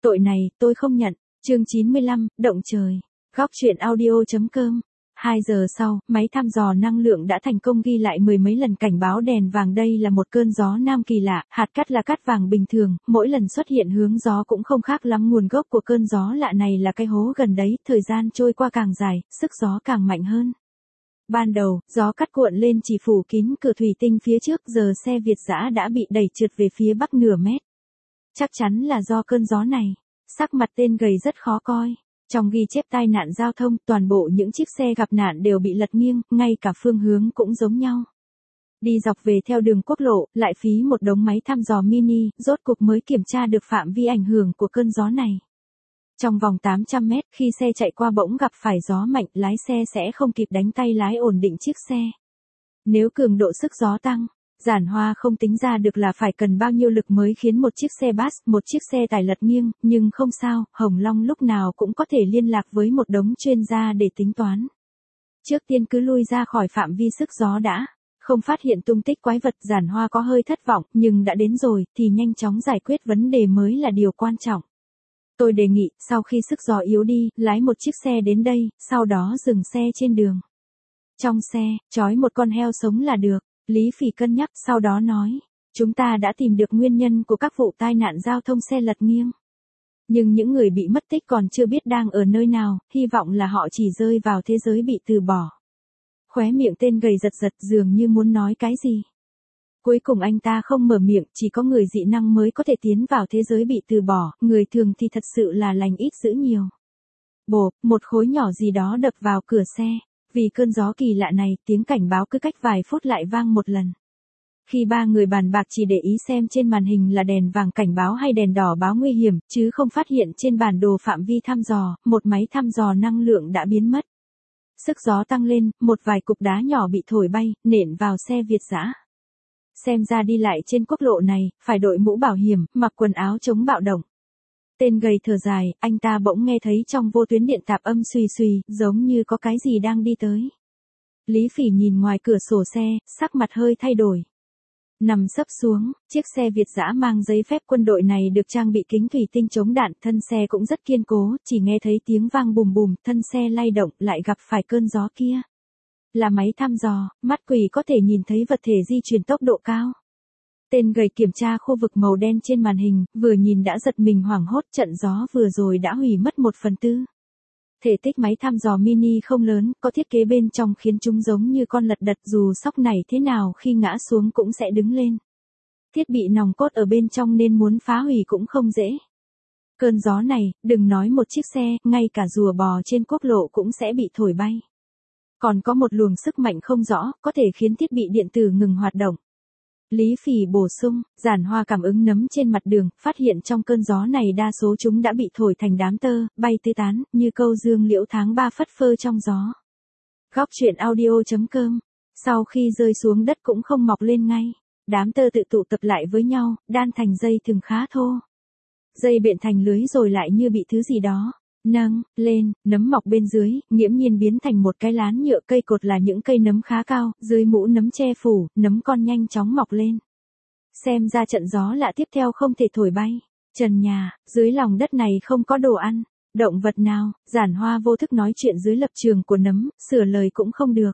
Tội này, tôi không nhận. Chương 95, động trời. Góc truyện audio.com. 2 giờ sau, máy thăm dò năng lượng đã thành công ghi lại mười mấy lần cảnh báo đèn vàng. Đây là một cơn gió nam kỳ lạ, hạt cát là cát vàng bình thường, mỗi lần xuất hiện hướng gió cũng không khác lắm. Nguồn gốc của cơn gió lạ này là cái hố gần đấy, thời gian trôi qua càng dài, sức gió càng mạnh hơn. Ban đầu, gió cát cuộn lên chỉ phủ kín cửa thủy tinh phía trước, giờ xe Việt dã đã bị đẩy trượt về phía bắc nửa mét. Chắc chắn là do cơn gió này. Sắc mặt tên gầy rất khó coi. Trong ghi chép tai nạn giao thông, toàn bộ những chiếc xe gặp nạn đều bị lật nghiêng, ngay cả phương hướng cũng giống nhau. Đi dọc về theo đường quốc lộ, lại phí một đống máy thăm dò mini, rốt cục mới kiểm tra được phạm vi ảnh hưởng của cơn gió này. Trong vòng 800 mét, khi xe chạy qua bỗng gặp phải gió mạnh, lái xe sẽ không kịp đánh tay lái ổn định chiếc xe. Nếu cường độ sức gió tăng, Giản Hoa không tính ra được là phải cần bao nhiêu lực mới khiến một chiếc xe bus, một chiếc xe tải lật nghiêng, nhưng không sao, Hồng Long lúc nào cũng có thể liên lạc với một đống chuyên gia để tính toán. Trước tiên cứ lui ra khỏi phạm vi sức gió đã, không phát hiện tung tích quái vật. Giản Hoa có hơi thất vọng, nhưng đã đến rồi, thì nhanh chóng giải quyết vấn đề mới là điều quan trọng. Tôi đề nghị, sau khi sức gió yếu đi, lái một chiếc xe đến đây, sau đó dừng xe trên đường. Trong xe, trói một con heo sống là được. Lý Phỉ cân nhắc, sau đó nói, chúng ta đã tìm được nguyên nhân của các vụ tai nạn giao thông xe lật nghiêng. Nhưng những người bị mất tích còn chưa biết đang ở nơi nào, hy vọng là họ chỉ rơi vào thế giới bị từ bỏ. Khóe miệng tên gầy giật giật, dường như muốn nói cái gì. Cuối cùng anh ta không mở miệng, chỉ có người dị năng mới có thể tiến vào thế giới bị từ bỏ, người thường thì thật sự là lành ít dữ nhiều. Bộp, một khối nhỏ gì đó đập vào cửa xe. Vì cơn gió kỳ lạ này, tiếng cảnh báo cứ cách vài phút lại vang một lần. Khi ba người bàn bạc chỉ để ý xem trên màn hình là đèn vàng cảnh báo hay đèn đỏ báo nguy hiểm, chứ không phát hiện trên bản đồ phạm vi thăm dò, một máy thăm dò năng lượng đã biến mất. Sức gió tăng lên, một vài cục đá nhỏ bị thổi bay, nện vào xe Việt dã. Xem ra đi lại trên quốc lộ này, phải đội mũ bảo hiểm, mặc quần áo chống bạo động. Tên gầy thở dài, anh ta bỗng nghe thấy trong vô tuyến điện tạp âm xùy xùy, giống như có cái gì đang đi tới. Lý Phỉ nhìn ngoài cửa sổ xe, sắc mặt hơi thay đổi. Nằm sấp xuống, chiếc xe Việt dã mang giấy phép quân đội này được trang bị kính thủy tinh chống đạn, thân xe cũng rất kiên cố, chỉ nghe thấy tiếng vang bùm bùm, thân xe lay động, lại gặp phải cơn gió kia. Là máy thăm dò, mắt quỷ có thể nhìn thấy vật thể di chuyển tốc độ cao. Tên gầy kiểm tra khu vực màu đen trên màn hình, vừa nhìn đã giật mình hoảng hốt, trận gió vừa rồi đã hủy mất 1/4. Thể tích máy thăm dò mini không lớn, có thiết kế bên trong khiến chúng giống như con lật đật, dù sóc này thế nào khi ngã xuống cũng sẽ đứng lên. Thiết bị nòng cốt ở bên trong nên muốn phá hủy cũng không dễ. Cơn gió này, đừng nói một chiếc xe, ngay cả rùa bò trên quốc lộ cũng sẽ bị thổi bay. Còn có một luồng sức mạnh không rõ, có thể khiến thiết bị điện tử ngừng hoạt động. Lý Phỉ bổ sung, Giản Hoa cảm ứng nấm trên mặt đường, phát hiện trong cơn gió này đa số chúng đã bị thổi thành đám tơ, bay tứ tán, như câu dương liễu tháng 3 phất phơ trong gió. Góc truyện audio.com. Sau khi rơi xuống đất cũng không mọc lên ngay. Đám tơ tự tụ tập lại với nhau, đan thành dây thừng khá thô. Dây biện thành lưới rồi lại như bị thứ gì đó nâng lên, nấm mọc bên dưới, nghiễm nhiên biến thành một cái lán nhựa. Cây cột là những cây nấm khá cao, dưới mũ nấm che phủ, nấm con nhanh chóng mọc lên. Xem ra trận gió lạ tiếp theo không thể thổi bay. Trần nhà, dưới lòng đất này không có đồ ăn, động vật nào. Giản Hoa vô thức nói chuyện dưới lập trường của nấm, sửa lời cũng không được.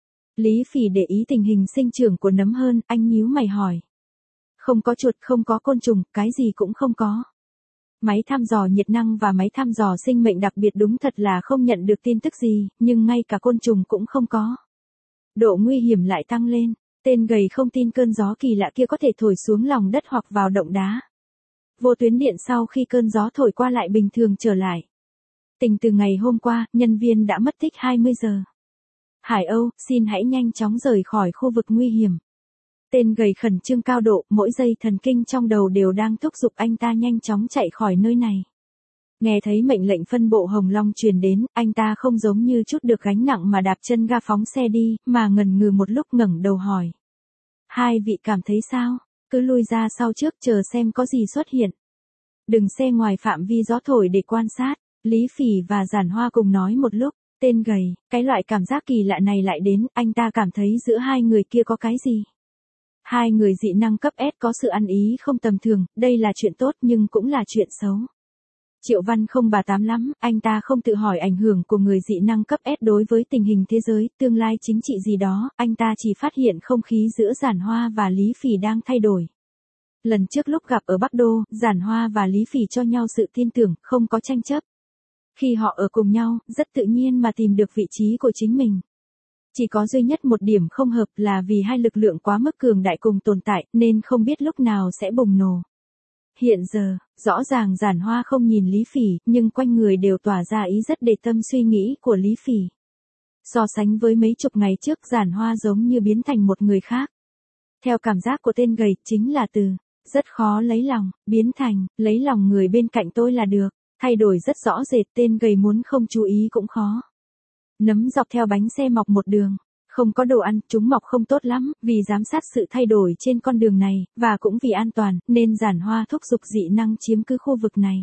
Lý Phỉ để ý tình hình sinh trưởng của nấm hơn, anh nhíu mày hỏi. Không có chuột, không có côn trùng, cái gì cũng không có. Máy thăm dò nhiệt năng và máy thăm dò sinh mệnh đặc biệt đúng thật là không nhận được tin tức gì, nhưng ngay cả côn trùng cũng không có. Độ nguy hiểm lại tăng lên, tên gầy không tin cơn gió kỳ lạ kia có thể thổi xuống lòng đất hoặc vào động đá. Vô tuyến điện sau khi cơn gió thổi qua lại bình thường trở lại. Tính từ ngày hôm qua, nhân viên đã mất tích 20 giờ. Hải Âu, xin hãy nhanh chóng rời khỏi khu vực nguy hiểm. Tên gầy khẩn trương cao độ, mỗi giây thần kinh trong đầu đều đang thúc giục anh ta nhanh chóng chạy khỏi nơi này. Nghe thấy mệnh lệnh phân bộ Hồng Long truyền đến, anh ta không giống như chút được gánh nặng mà đạp chân ga phóng xe đi, mà ngần ngừ một lúc ngẩng đầu hỏi. Hai vị cảm thấy sao? Cứ lui ra sau trước chờ xem có gì xuất hiện. Đừng xe ngoài phạm vi gió thổi để quan sát. Lý Phỉ và Giản Hoa cùng nói một lúc. Tên gầy, cái loại cảm giác kỳ lạ này lại đến, anh ta cảm thấy giữa hai người kia có cái gì. Hai người dị năng cấp S có sự ăn ý không tầm thường, đây là chuyện tốt nhưng cũng là chuyện xấu. Triệu Văn không bà tám lắm, anh ta không tự hỏi ảnh hưởng của người dị năng cấp S đối với tình hình thế giới, tương lai chính trị gì đó, anh ta chỉ phát hiện không khí giữa Giản Hoa và Lý Phỉ đang thay đổi. Lần trước lúc gặp ở Bắc Đô, Giản Hoa và Lý Phỉ cho nhau sự tin tưởng, không có tranh chấp. Khi họ ở cùng nhau, rất tự nhiên mà tìm được vị trí của chính mình. Chỉ có duy nhất một điểm không hợp là vì hai lực lượng quá mức cường đại cùng tồn tại, nên không biết lúc nào sẽ bùng nổ. Hiện giờ, rõ ràng Giản Hoa không nhìn Lý Phỉ, nhưng quanh người đều tỏa ra ý rất để tâm suy nghĩ của Lý Phỉ. So sánh với mấy chục ngày trước, Giản Hoa giống như biến thành một người khác. Theo cảm giác của tên gầy, chính là từ rất khó lấy lòng, biến thành lấy lòng người bên cạnh tôi là được. Thay đổi rất rõ rệt, tên gầy muốn không chú ý cũng khó. Nấm dọc theo bánh xe mọc một đường. Không có đồ ăn, chúng mọc không tốt lắm, vì giám sát sự thay đổi trên con đường này, và cũng vì an toàn, nên Giản Hoa thúc giục dị năng chiếm cứ khu vực này.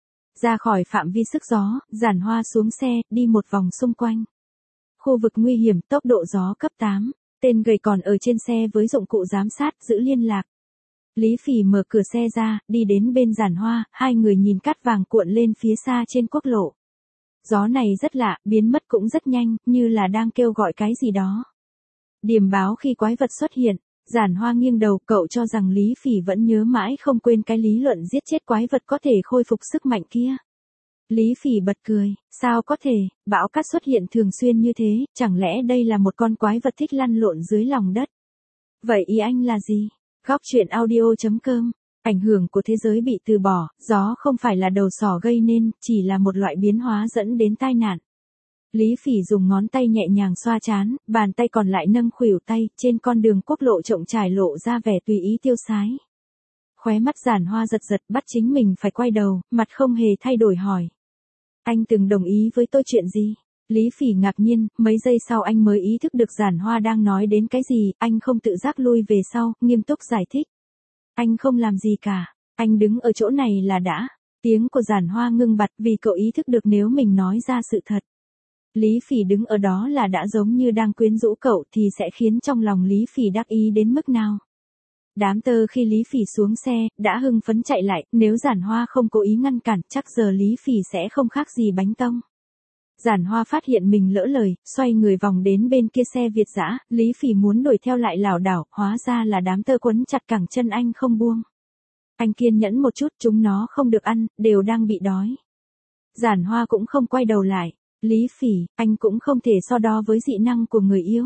Ra khỏi phạm vi sức gió, Giản Hoa xuống xe, đi một vòng xung quanh. Khu vực nguy hiểm, tốc độ gió cấp 8. Tên gầy còn ở trên xe với dụng cụ giám sát, giữ liên lạc. Lý Phỉ mở cửa xe ra, đi đến bên Giản Hoa, hai người nhìn cát vàng cuộn lên phía xa trên quốc lộ. Gió này rất lạ, biến mất cũng rất nhanh, như là đang kêu gọi cái gì đó. Điềm báo khi quái vật xuất hiện, Giản Hoa nghiêng đầu, cậu cho rằng Lý Phỉ vẫn nhớ mãi không quên cái lý luận giết chết quái vật có thể khôi phục sức mạnh kia. Lý Phỉ bật cười, sao có thể, bão cát xuất hiện thường xuyên như thế, chẳng lẽ đây là một con quái vật thích lăn lộn dưới lòng đất? Vậy ý anh là gì? Góc truyện audio.com. Ảnh hưởng của thế giới bị từ bỏ, gió không phải là đầu sỏ gây nên, chỉ là một loại biến hóa dẫn đến tai nạn. Lý Phỉ dùng ngón tay nhẹ nhàng xoa trán, bàn tay còn lại nâng khuỷu tay, trên con đường quốc lộ rộng trải lộ ra vẻ tùy ý tiêu sái. Khóe mắt Giản Hoa giật giật, bắt chính mình phải quay đầu, mặt không hề thay đổi hỏi. Anh từng đồng ý với tôi chuyện gì? Lý Phỉ ngạc nhiên, mấy giây sau anh mới ý thức được Giản Hoa đang nói đến cái gì, anh không tự giác lui về sau, nghiêm túc giải thích. Anh không làm gì cả, anh đứng ở chỗ này là đã. Tiếng của Giản Hoa ngưng bặt vì cậu ý thức được nếu mình nói ra sự thật. Lý Phỉ đứng ở đó là đã giống như đang quyến rũ cậu thì sẽ khiến trong lòng Lý Phỉ đắc ý đến mức nào. Đám tơ khi Lý Phỉ xuống xe, đã hưng phấn chạy lại, nếu Giản Hoa không cố ý ngăn cản, chắc giờ Lý Phỉ sẽ không khác gì bánh tông. Giản Hoa phát hiện mình lỡ lời, xoay người vòng đến bên kia xe Việt dã, Lý Phỉ muốn đuổi theo lại lảo đảo, hóa ra là đám tơ quấn chặt cẳng chân anh không buông. Anh kiên nhẫn một chút, chúng nó không được ăn, đều đang bị đói. Giản Hoa cũng không quay đầu lại. Lý Phỉ, anh cũng không thể so đo với dị năng của người yêu.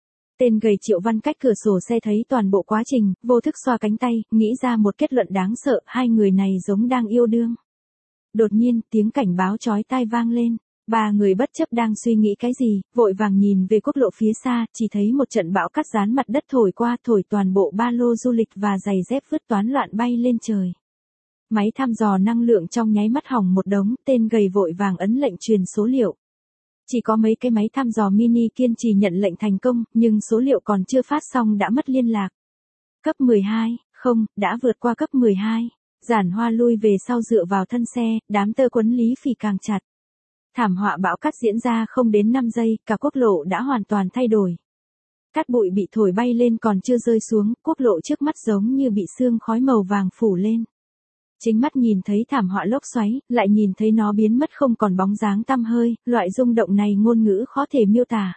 Tên gầy Triệu Văn cách cửa sổ xe thấy toàn bộ quá trình, vô thức xoa cánh tay, nghĩ ra một kết luận đáng sợ, hai người này giống đang yêu đương. Đột nhiên, tiếng cảnh báo chói tai vang lên. Ba người bất chấp đang suy nghĩ cái gì, vội vàng nhìn về quốc lộ phía xa, chỉ thấy một trận bão cát dán mặt đất thổi qua, thổi toàn bộ ba lô du lịch và giày dép vứt toán loạn bay lên trời. Máy thăm dò năng lượng trong nháy mắt hỏng một đống, tên gầy vội vàng ấn lệnh truyền số liệu. Chỉ có mấy cái máy thăm dò mini kiên trì nhận lệnh thành công, nhưng số liệu còn chưa phát xong đã mất liên lạc. Cấp 12, không, đã vượt qua cấp 12. Giản Hoa lui về sau dựa vào thân xe, đám tơ quấn Lý Phỉ càng chặt. Thảm họa bão cát diễn ra không đến 5 giây, cả quốc lộ đã hoàn toàn thay đổi. Cát bụi bị thổi bay lên còn chưa rơi xuống, quốc lộ trước mắt giống như bị sương khói màu vàng phủ lên. Chính mắt nhìn thấy thảm họa lốc xoáy, lại nhìn thấy nó biến mất không còn bóng dáng tăm hơi, loại rung động này ngôn ngữ khó thể miêu tả.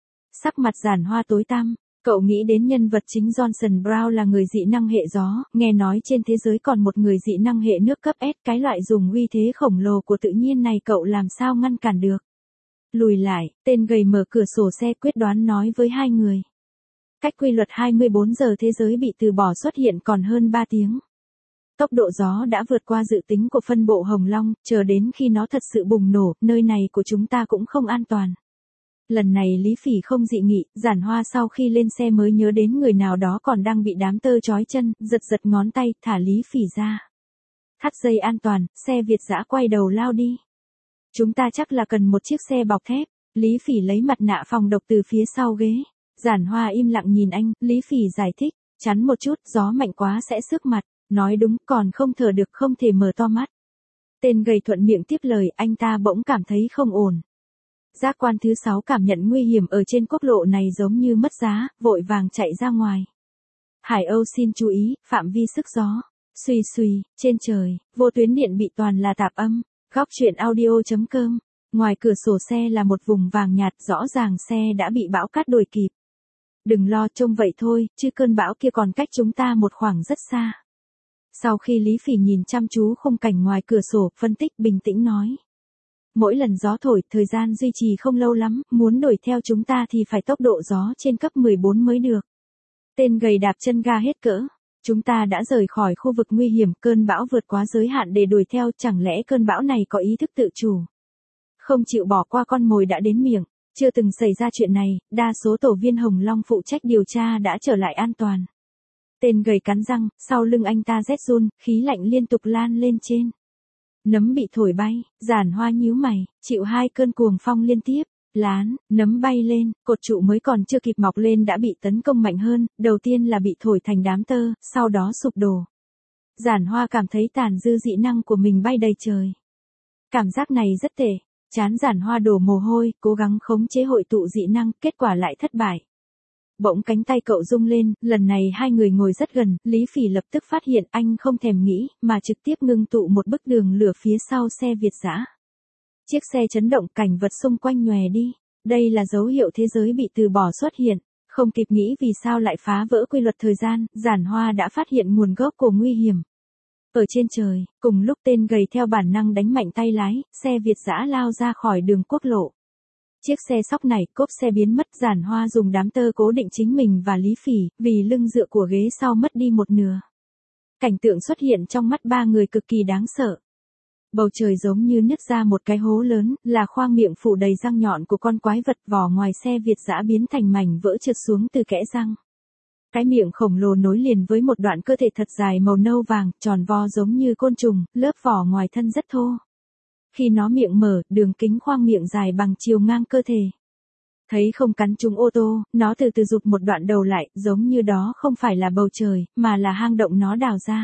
Sắc mặt Giản Hoa tối tăm, cậu nghĩ đến nhân vật chính Johnson Brown là người dị năng hệ gió, nghe nói trên thế giới còn một người dị năng hệ nước cấp S, cái loại dùng uy thế khổng lồ của tự nhiên này cậu làm sao ngăn cản được. Lùi lại, tên gầy mở cửa sổ xe quyết đoán nói với hai người. Cách quy luật 24 giờ thế giới bị từ bỏ xuất hiện còn hơn 3 tiếng. Tốc độ gió đã vượt qua dự tính của phân bộ Hồng Long, chờ đến khi nó thật sự bùng nổ, nơi này của chúng ta cũng không an toàn. Lần này Lý Phỉ không dị nghị, Giản Hoa sau khi lên xe mới nhớ đến người nào đó còn đang bị đám tơ trói chân, giật giật ngón tay, thả Lý Phỉ ra. Thắt dây an toàn, xe Việt dã quay đầu lao đi. Chúng ta chắc là cần một chiếc xe bọc thép. Lý Phỉ lấy mặt nạ phòng độc từ phía sau ghế. Giản Hoa im lặng nhìn anh, Lý Phỉ giải thích, chắn một chút, gió mạnh quá sẽ xước mặt. Nói đúng, còn không thở được, không thể mở to mắt. Tên gầy thuận miệng tiếp lời, anh ta bỗng cảm thấy không ổn. Giác quan thứ 6 cảm nhận nguy hiểm ở trên quốc lộ này giống như mất giá, vội vàng chạy ra ngoài. Hải Âu xin chú ý, phạm vi sức gió. Xuy xuy, trên trời, vô tuyến điện bị toàn là tạp âm. Góc chuyện audio.com. Ngoài cửa sổ xe là một vùng vàng nhạt, rõ ràng xe đã bị bão cát đuổi kịp. Đừng lo, trông vậy thôi, chứ cơn bão kia còn cách chúng ta một khoảng rất xa. Sau khi Lý Phỉ nhìn chăm chú khung cảnh ngoài cửa sổ, phân tích bình tĩnh nói. Mỗi lần gió thổi, thời gian duy trì không lâu lắm, muốn đuổi theo chúng ta thì phải tốc độ gió trên cấp 14 mới được. Tên gầy đạp chân ga hết cỡ. Chúng ta đã rời khỏi khu vực nguy hiểm, cơn bão vượt quá giới hạn để đuổi theo, chẳng lẽ cơn bão này có ý thức tự chủ? Không chịu bỏ qua con mồi đã đến miệng, chưa từng xảy ra chuyện này, đa số tổ viên Hồng Long phụ trách điều tra đã trở lại an toàn. Tên gầy cắn răng, sau lưng anh ta rét run, khí lạnh liên tục lan lên trên. Nấm bị thổi bay, Giản Hoa nhíu mày, chịu hai cơn cuồng phong liên tiếp. Lán, nấm bay lên, cột trụ mới còn chưa kịp mọc lên đã bị tấn công mạnh hơn, đầu tiên là bị thổi thành đám tơ, sau đó sụp đổ. Giản Hoa cảm thấy tàn dư dị năng của mình bay đầy trời. Cảm giác này rất tệ, trán Giản Hoa đổ mồ hôi, cố gắng khống chế hội tụ dị năng, kết quả lại thất bại. Bỗng cánh tay cậu rung lên, lần này hai người ngồi rất gần, Lý Phỉ lập tức phát hiện anh không thèm nghĩ, mà trực tiếp ngưng tụ một bức đường lửa phía sau xe Việt dã. Chiếc xe chấn động, cảnh vật xung quanh nhòe đi. Đây là dấu hiệu thế giới bị từ bỏ xuất hiện. Không kịp nghĩ vì sao lại phá vỡ quy luật thời gian, Giản Hoa đã phát hiện nguồn gốc của nguy hiểm. Ở trên trời, cùng lúc tên gầy theo bản năng đánh mạnh tay lái, xe Việt dã lao ra khỏi đường quốc lộ. Chiếc xe sóc này, cốp xe biến mất, Giản Hoa dùng đám tơ cố định chính mình và Lý Phỉ, vì lưng dựa của ghế sau mất đi một nửa. Cảnh tượng xuất hiện trong mắt ba người cực kỳ đáng sợ. Bầu trời giống như nứt ra một cái hố lớn, là khoang miệng phủ đầy răng nhọn của con quái vật, vỏ ngoài xe Việt dã biến thành mảnh vỡ trượt xuống từ kẽ răng. Cái miệng khổng lồ nối liền với một đoạn cơ thể thật dài màu nâu vàng, tròn vo giống như côn trùng, lớp vỏ ngoài thân rất thô. Khi nó miệng mở, đường kính khoang miệng dài bằng chiều ngang cơ thể. Thấy không cắn trúng ô tô, nó từ từ rụt một đoạn đầu lại, giống như đó không phải là bầu trời, mà là hang động nó đào ra.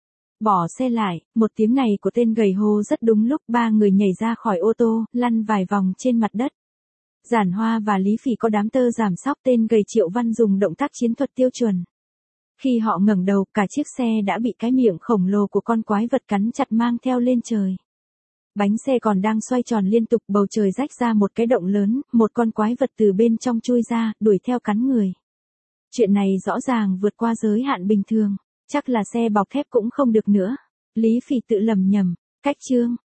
Bỏ xe lại, một tiếng này của tên gầy hô rất đúng lúc, ba người nhảy ra khỏi ô tô, lăn vài vòng trên mặt đất. Giản Hoa và Lý Phỉ có đám tơ giảm sóc, tên gầy Triệu Văn dùng động tác chiến thuật tiêu chuẩn. Khi họ ngẩng đầu, cả chiếc xe đã bị cái miệng khổng lồ của con quái vật cắn chặt mang theo lên trời. Bánh xe còn đang xoay tròn liên tục, bầu trời rách ra một cái động lớn, một con quái vật từ bên trong chui ra, đuổi theo cắn người. Chuyện này rõ ràng vượt qua giới hạn bình thường. Chắc là xe bọc thép cũng không được nữa. Lý Phỉ tự lầm nhầm. Cách chương.